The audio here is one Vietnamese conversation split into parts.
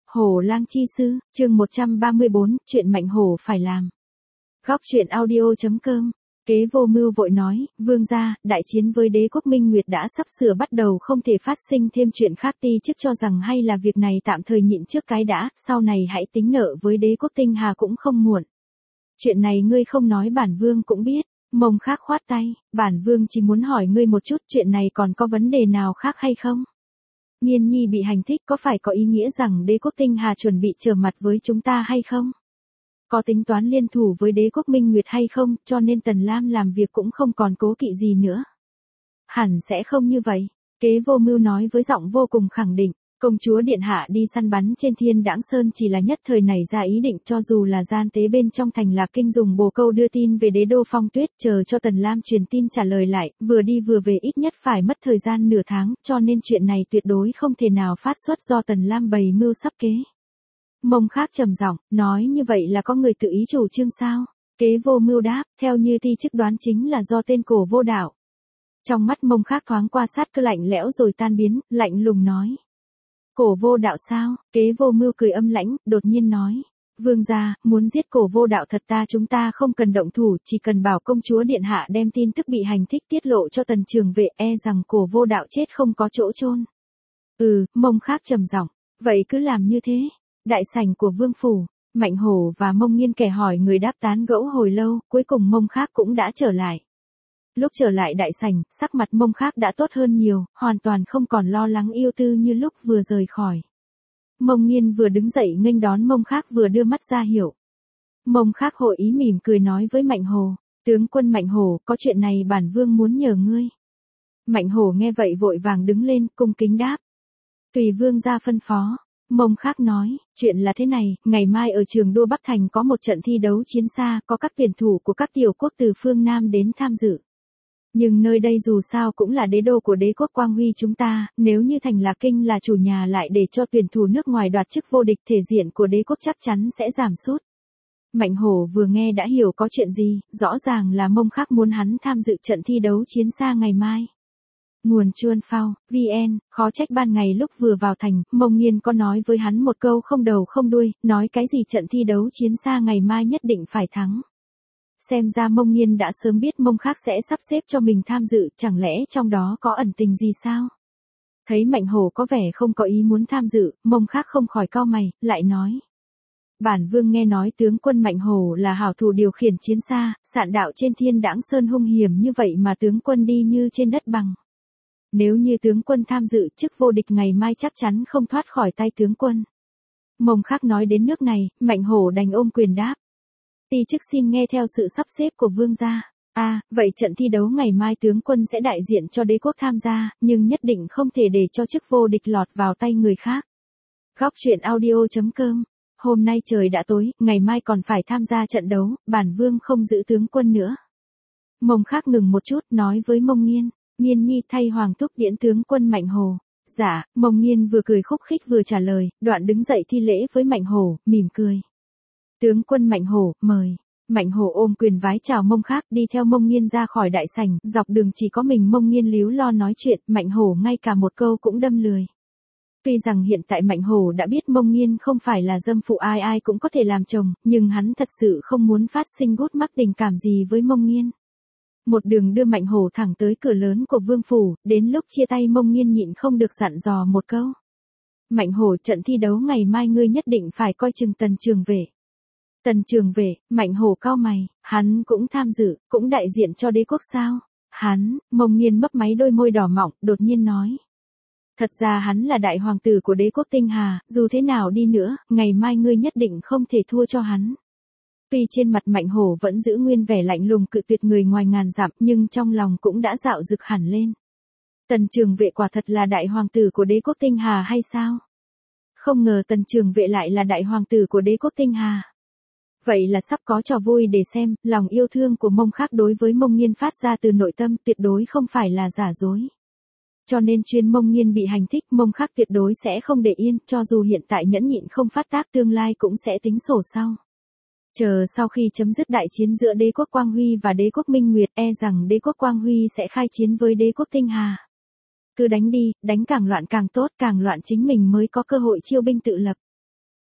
Hổ lang chi sư, chương 134, chuyện Mạnh Hổ phải làm. Góc truyện audio.com. Kế Vô Mưu vội nói, vương gia, đại chiến với đế quốc Minh Nguyệt đã sắp sửa bắt đầu, không thể phát sinh thêm chuyện khác, ti chức cho rằng hay là việc này tạm thời nhịn trước cái đã, sau này hãy tính nợ với đế quốc Tinh Hà cũng không muộn. Chuyện này ngươi không nói bản vương cũng biết. Mông Khác khoát tay, bản vương chỉ muốn hỏi ngươi một chút, chuyện này còn có vấn đề nào khác hay không? Nghiên nhi bị hành thích có phải có ý nghĩa rằng đế quốc Tinh Hà chuẩn bị trở mặt với chúng ta hay không? Có tính toán liên thủ với đế quốc Minh Nguyệt hay không, cho nên Tần Lam làm việc cũng không còn cố kỵ gì nữa. Hẳn sẽ không như vậy, Kế Vô Mưu nói với giọng vô cùng khẳng định. Công chúa điện hạ đi săn bắn trên Thiên Đãng Sơn chỉ là nhất thời nảy ra ý định, cho dù là gian tế bên trong thành Lạc Kinh dùng bồ câu đưa tin về đế đô Phong Tuyết, chờ cho Tần Lam truyền tin trả lời lại, vừa đi vừa về ít nhất phải mất thời gian nửa tháng, cho nên chuyện này tuyệt đối không thể nào phát xuất do Tần Lam bày mưu sắp kế. Mông Khác trầm giọng, nói như vậy là có người tự ý chủ trương sao? Kế Vô Mưu đáp, theo như ti chức đoán chính là do tên Cổ Vô Đạo. Trong mắt Mông Khác thoáng qua sát cơ lạnh lẽo rồi tan biến, lạnh lùng nói. Cổ Vô Đạo sao? Kế Vô Mưu cười âm lãnh, đột nhiên nói. Vương gia, muốn giết Cổ Vô Đạo thật chúng ta không cần động thủ, chỉ cần bảo công chúa điện hạ đem tin tức bị hành thích tiết lộ cho Tần Trường Vệ, e rằng Cổ Vô Đạo chết không có chỗ chôn. Mông Khác trầm giọng, vậy cứ làm như thế. Đại sảnh của vương phủ, Mạnh Hổ và Mông Nghiên kẻ hỏi người đáp tán gẫu hồi lâu, cuối cùng Mông Khác cũng đã trở lại. Lúc trở lại đại sảnh, sắc mặt Mông Khác đã tốt hơn nhiều, hoàn toàn không còn lo lắng yêu tư như lúc vừa rời khỏi. Mông Nghiên vừa đứng dậy nghênh đón Mông Khác vừa đưa mắt ra hiệu. Mông Khác hội ý mỉm cười nói với Mạnh Hổ, tướng quân Mạnh Hổ, có chuyện này bản vương muốn nhờ ngươi. Mạnh Hổ nghe vậy vội vàng đứng lên, cung kính đáp. Tùy vương gia phân phó. Mông Khác nói, chuyện là thế này, ngày mai ở trường đua Bắc Thành có một trận thi đấu chiến xa, có các tuyển thủ của các tiểu quốc từ phương Nam đến tham dự. Nhưng nơi đây dù sao cũng là đế đô của đế quốc Quang Huy chúng ta, nếu như thành Lạc Kinh là chủ nhà lại để cho tuyển thủ nước ngoài đoạt chức vô địch, thể diện của đế quốc chắc chắn sẽ giảm sút. Mạnh Hổ vừa nghe đã hiểu có chuyện gì, rõ ràng là Mông Khác muốn hắn tham dự trận thi đấu chiến xa ngày mai. Nguồn Chuan Phao, VN, khó trách ban ngày lúc vừa vào thành, Mông Nghiên có nói với hắn một câu không đầu không đuôi, nói cái gì trận thi đấu chiến xa ngày mai nhất định phải thắng. Xem ra Mông Nghiên đã sớm biết Mông Khác sẽ sắp xếp cho mình tham dự, chẳng lẽ trong đó có ẩn tình gì sao? Thấy Mạnh Hổ có vẻ không có ý muốn tham dự, Mông Khác không khỏi cau mày, lại nói. Bản vương nghe nói tướng quân Mạnh Hổ là hảo thủ điều khiển chiến xa, sạn đạo trên Thiên Đãng Sơn hung hiểm như vậy mà tướng quân đi như trên đất bằng. Nếu như tướng quân tham dự, chức vô địch ngày mai chắc chắn không thoát khỏi tay tướng quân. Mông Khác nói đến nước này, Mạnh Hổ đành ôm quyền đáp. Ti chức xin nghe theo sự sắp xếp của vương gia. Vậy trận thi đấu ngày mai tướng quân sẽ đại diện cho đế quốc tham gia, nhưng nhất định không thể để cho chức vô địch lọt vào tay người khác. Góc truyện audio.com. Hôm nay trời đã tối, ngày mai còn phải tham gia trận đấu, bản vương không giữ tướng quân nữa. Mông Khác ngừng một chút, nói với Mông Nghiên. Nghiên nhi thay hoàng thúc điễn tướng quân Mạnh Hổ. Dạ, Mông Nghiên vừa cười khúc khích vừa trả lời, đoạn đứng dậy thi lễ với Mạnh Hổ, mỉm cười. Tướng quân Mạnh Hổ, mời. Mạnh Hổ ôm quyền vái chào Mông Khác, đi theo Mông Nghiên ra khỏi đại sảnh, dọc đường chỉ có mình Mông Nghiên líu lo nói chuyện, Mạnh Hổ ngay cả một câu cũng đâm lười. Tuy rằng hiện tại Mạnh Hổ đã biết Mông Nghiên không phải là dâm phụ ai ai cũng có thể làm chồng, nhưng hắn thật sự không muốn phát sinh gút mắc tình cảm gì với Mông Nghiên. Một đường đưa Mạnh Hổ thẳng tới cửa lớn của vương phủ, đến lúc chia tay Mông Nghiên nhịn không được dặn dò một câu. Mạnh Hổ, trận thi đấu ngày mai ngươi nhất định phải coi chừng Tần Trường Vệ. Tần Trường Vệ, Mạnh Hổ cau mày, hắn cũng tham dự, cũng đại diện cho đế quốc sao? Hắn, Mông Nghiên mấp máy đôi môi đỏ mọng, đột nhiên nói. Thật ra hắn là đại hoàng tử của đế quốc Tinh Hà, dù thế nào đi nữa, ngày mai ngươi nhất định không thể thua cho hắn. Tuy trên mặt Mạnh Hổ vẫn giữ nguyên vẻ lạnh lùng cự tuyệt người ngoài ngàn dặm, nhưng trong lòng cũng đã dạo dực hẳn lên. Tần Trường Vệ quả thật là đại hoàng tử của đế quốc Tinh Hà hay sao? Không ngờ Tần Trường Vệ lại là đại hoàng tử của đế quốc Tinh Hà. Vậy là sắp có trò vui để xem, lòng yêu thương của Mông Khác đối với Mông Nghiên phát ra từ nội tâm, tuyệt đối không phải là giả dối. Cho nên chuyên Mông Nghiên bị hành thích, Mông Khác tuyệt đối sẽ không để yên, cho dù hiện tại nhẫn nhịn không phát tác, tương lai cũng sẽ tính sổ sau. Chờ sau khi chấm dứt đại chiến giữa đế quốc Quang Huy và đế quốc Minh Nguyệt, e rằng đế quốc Quang Huy sẽ khai chiến với đế quốc Tinh Hà. Cứ đánh đi, đánh càng loạn càng tốt, càng loạn chính mình mới có cơ hội chiêu binh tự lập.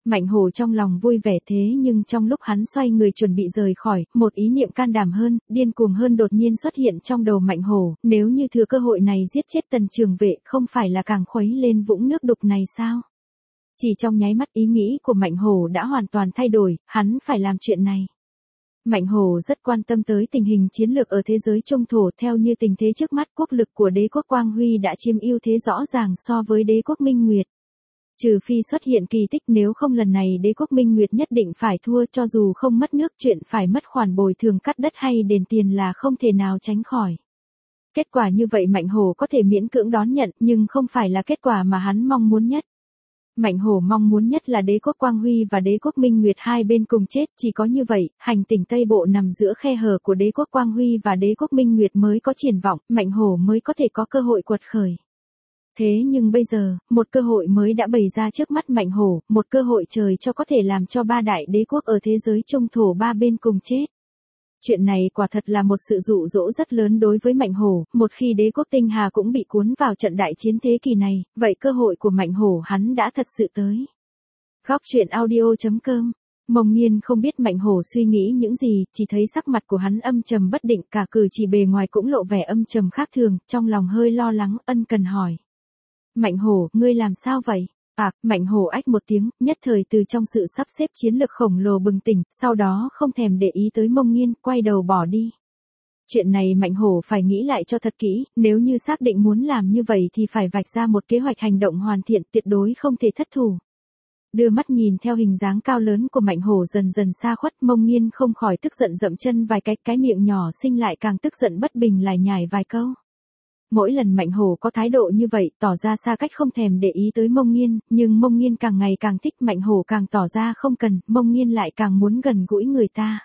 Mạnh Hổ trong lòng vui vẻ thế nhưng trong lúc hắn xoay người chuẩn bị rời khỏi, một ý niệm can đảm hơn, điên cuồng hơn đột nhiên xuất hiện trong đầu Mạnh Hổ, nếu như thừa cơ hội này giết chết Tần Trường Vệ không phải là càng khuấy lên vũng nước đục này sao? Chỉ trong nháy mắt ý nghĩ của Mạnh Hổ đã hoàn toàn thay đổi, hắn phải làm chuyện này. Mạnh Hổ rất quan tâm tới tình hình chiến lược ở thế giới Trung Thổ theo như tình thế trước mắt quốc lực của đế quốc Quang Huy đã chiếm ưu thế rõ ràng so với đế quốc Minh Nguyệt. Trừ phi xuất hiện kỳ tích nếu không lần này đế quốc Minh Nguyệt nhất định phải thua cho dù không mất nước chuyện phải mất khoản bồi thường cắt đất hay đền tiền là không thể nào tránh khỏi. Kết quả như vậy Mạnh Hổ có thể miễn cưỡng đón nhận nhưng không phải là kết quả mà hắn mong muốn nhất. Mạnh Hổ mong muốn nhất là đế quốc Quang Huy và đế quốc Minh Nguyệt hai bên cùng chết, chỉ có như vậy, hành tinh Tây Bộ nằm giữa khe hở của đế quốc Quang Huy và đế quốc Minh Nguyệt mới có triển vọng, Mạnh Hổ mới có thể có cơ hội quật khởi. Thế nhưng bây giờ, một cơ hội mới đã bày ra trước mắt Mạnh Hổ, một cơ hội trời cho có thể làm cho ba đại đế quốc ở thế giới Trung Thổ ba bên cùng chết. Chuyện này quả thật là một sự dụ dỗ rất lớn đối với Mạnh Hổ, một khi đế quốc Tinh Hà cũng bị cuốn vào trận đại chiến thế kỷ này, vậy cơ hội của Mạnh Hổ hắn đã thật sự tới. Góc truyện audio.com. Mông Nhiên không biết Mạnh Hổ suy nghĩ những gì, chỉ thấy sắc mặt của hắn âm trầm bất định, cả cử chỉ bề ngoài cũng lộ vẻ âm trầm khác thường, trong lòng hơi lo lắng, ân cần hỏi. Mạnh Hổ, ngươi làm sao vậy? Mạnh Hổ ách một tiếng, nhất thời từ trong sự sắp xếp chiến lược khổng lồ bừng tỉnh, sau đó không thèm để ý tới Mông Nhiên, quay đầu bỏ đi. Chuyện này Mạnh Hổ phải nghĩ lại cho thật kỹ, nếu như xác định muốn làm như vậy thì phải vạch ra một kế hoạch hành động hoàn thiện, tuyệt đối không thể thất thủ. Đưa mắt nhìn theo hình dáng cao lớn của Mạnh Hổ dần dần xa khuất, Mông Nhiên không khỏi tức giận dậm chân vài cái miệng nhỏ xinh lại càng tức giận bất bình lải nhải vài câu. Mỗi lần Mạnh Hổ có thái độ như vậy, tỏ ra xa cách không thèm để ý tới Mông Nhiên, nhưng Mông Nhiên càng ngày càng thích, Mạnh Hổ càng tỏ ra không cần, Mông Nhiên lại càng muốn gần gũi người ta.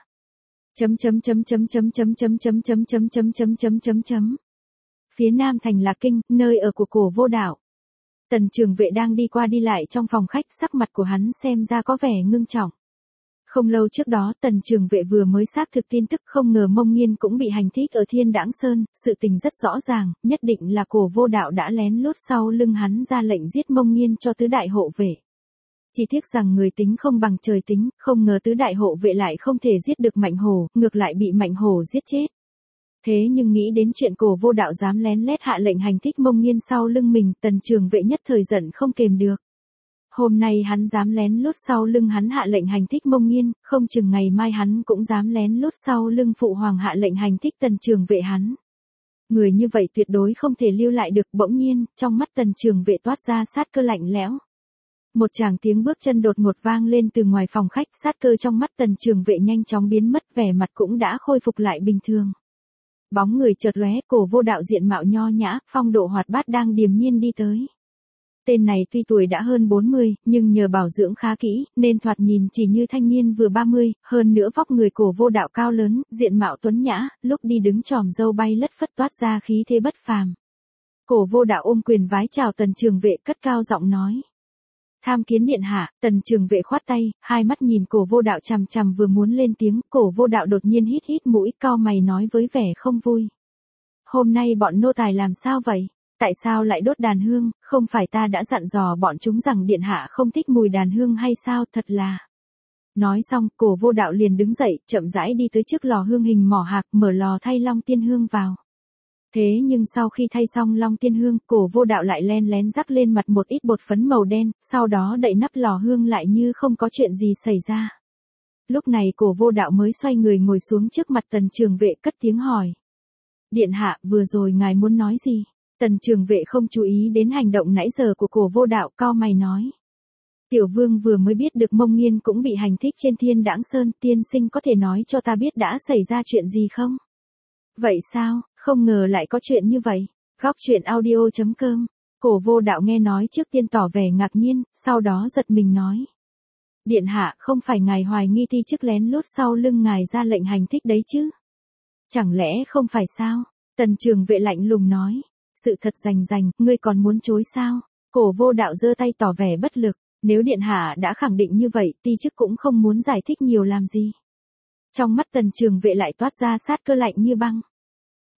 Phía Nam thành Lạc Kinh, nơi ở của Cổ Vô Đạo. Tần Trường Vệ đang đi qua đi lại trong phòng khách, sắc mặt của hắn xem ra có vẻ ngưng trọng. Không lâu trước đó Tần Trường Vệ vừa mới xác thực tin tức, không ngờ Mông Nhiên cũng bị hành thích ở Thiên Đãng Sơn, sự tình rất rõ ràng, nhất định là Cổ Vô Đạo đã lén lút sau lưng hắn ra lệnh giết Mông Nhiên cho tứ đại hộ vệ. Chỉ tiếc rằng người tính không bằng trời tính, không ngờ tứ đại hộ vệ lại không thể giết được Mạnh Hổ, ngược lại bị Mạnh Hổ giết chết. Thế nhưng nghĩ đến chuyện Cổ Vô Đạo dám lén lét hạ lệnh hành thích Mông Nhiên sau lưng mình, Tần Trường Vệ nhất thời giận không kềm được. Hôm nay hắn dám lén lút sau lưng hắn hạ lệnh hành thích Mông Nhiên, không chừng ngày mai hắn cũng dám lén lút sau lưng Phụ Hoàng hạ lệnh hành thích Tần Trường Vệ hắn. Người như vậy tuyệt đối không thể lưu lại được. Bỗng nhiên, trong mắt Tần Trường Vệ toát ra sát cơ lạnh lẽo. Một tràng tiếng bước chân đột ngột vang lên từ ngoài phòng khách, sát cơ trong mắt Tần Trường Vệ nhanh chóng biến mất, vẻ mặt cũng đã khôi phục lại bình thường. Bóng người chợt lóe, Cổ Vô Đạo diện mạo nho nhã, phong độ hoạt bát đang điềm nhiên đi tới. Tên này tuy tuổi đã hơn 40, nhưng nhờ bảo dưỡng khá kỹ, nên thoạt nhìn chỉ như thanh niên vừa 30, hơn nữa vóc người Cổ Vô Đạo cao lớn, diện mạo tuấn nhã, lúc đi đứng tròm râu bay lất phất toát ra khí thế bất phàm. Cổ Vô Đạo ôm quyền vái chào Tần Trường Vệ, cất cao giọng nói. Tham kiến điện hạ. Tần Trường Vệ khoát tay, hai mắt nhìn Cổ Vô Đạo chằm chằm vừa muốn lên tiếng, Cổ Vô Đạo đột nhiên hít hít mũi, cau mày nói với vẻ không vui. Hôm nay bọn nô tài làm sao vậy? Tại sao lại đốt đàn hương, không phải ta đã dặn dò bọn chúng rằng điện hạ không thích mùi đàn hương hay sao, thật là. Nói xong, Cổ Vô Đạo liền đứng dậy, chậm rãi đi tới trước lò hương hình mỏ hạc, mở lò thay long tiên hương vào. Thế nhưng sau khi thay xong long tiên hương, Cổ Vô Đạo lại len lén rắc lên mặt một ít bột phấn màu đen, sau đó đậy nắp lò hương lại như không có chuyện gì xảy ra. Lúc này Cổ Vô Đạo mới xoay người ngồi xuống trước mặt Tần Trường Vệ, cất tiếng hỏi. Điện hạ, vừa rồi ngài muốn nói gì? Tần Trường Vệ không chú ý đến hành động nãy giờ của Cổ Vô Đạo, cau mày nói. Tiểu vương vừa mới biết được Mông Nhiên cũng bị hành thích trên Thiên Đãng Sơn, tiên sinh có thể nói cho ta biết đã xảy ra chuyện gì không? Vậy sao, không ngờ lại có chuyện như vậy. Góc truyện audio.com. Cổ Vô Đạo nghe nói trước tiên tỏ vẻ ngạc nhiên, sau đó giật mình nói. Điện hạ, không phải ngài hoài nghi ti chức lén lút sau lưng ngài ra lệnh hành thích đấy chứ? Chẳng lẽ không phải sao? Tần Trường Vệ lạnh lùng nói. Sự thật rành rành, ngươi còn muốn chối sao? Cổ Vô Đạo giơ tay tỏ vẻ bất lực. Nếu điện hạ đã khẳng định như vậy, ti chức cũng không muốn giải thích nhiều làm gì. Trong mắt Tần Trường Vệ lại toát ra sát cơ lạnh như băng.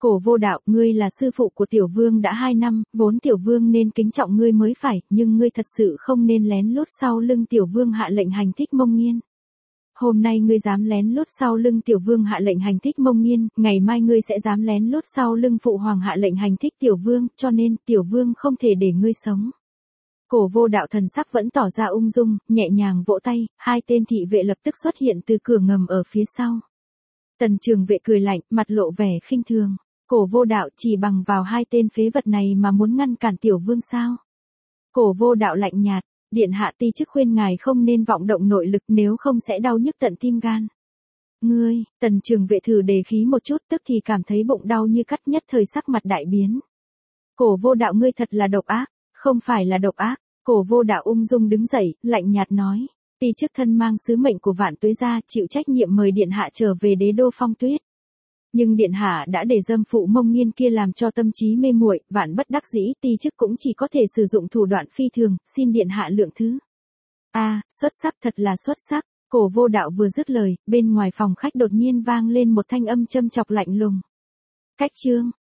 Cổ Vô Đạo, ngươi là sư phụ của tiểu vương đã 2 năm, vốn tiểu vương nên kính trọng ngươi mới phải, nhưng ngươi thật sự không nên lén lút sau lưng tiểu vương hạ lệnh hành thích Mông Nghiên. Hôm nay ngươi dám lén lút sau lưng tiểu vương hạ lệnh hành thích Mông Nghiên, ngày mai ngươi sẽ dám lén lút sau lưng phụ hoàng hạ lệnh hành thích tiểu vương, cho nên tiểu vương không thể để ngươi sống. Cổ Vô Đạo thần sắc vẫn tỏ ra ung dung, nhẹ nhàng vỗ tay, 2 tên thị vệ lập tức xuất hiện từ cửa ngầm ở phía sau. Tần Trường Vệ cười lạnh, mặt lộ vẻ khinh thường. Cổ Vô Đạo chỉ bằng vào 2 tên phế vật này mà muốn ngăn cản tiểu vương sao? Cổ Vô Đạo lạnh nhạt, điện hạ ti chức khuyên ngài không nên vọng động nội lực, nếu không sẽ đau nhức tận tim gan. Ngươi, Tần Trường Vệ thử đề khí một chút, tức thì cảm thấy bụng đau như cắt, nhất thời sắc mặt đại biến. Cổ Vô Đạo, ngươi thật là độc ác. Không phải là độc ác. Cổ Vô Đạo ung dung đứng dậy, lạnh nhạt nói, ti chức thân mang sứ mệnh của Vạn Tuế gia, chịu trách nhiệm mời điện hạ trở về đế đô Phong Tuyết. Nhưng điện hạ đã để dâm phụ Mông Nghiên kia làm cho tâm trí mê muội, vạn bất đắc dĩ, ti chức cũng chỉ có thể sử dụng thủ đoạn phi thường, xin điện hạ lượng thứ. Xuất sắc, thật là xuất sắc. Cổ Vô Đạo vừa dứt lời, bên ngoài phòng khách đột nhiên vang lên một thanh âm châm chọc lạnh lùng. Cách chương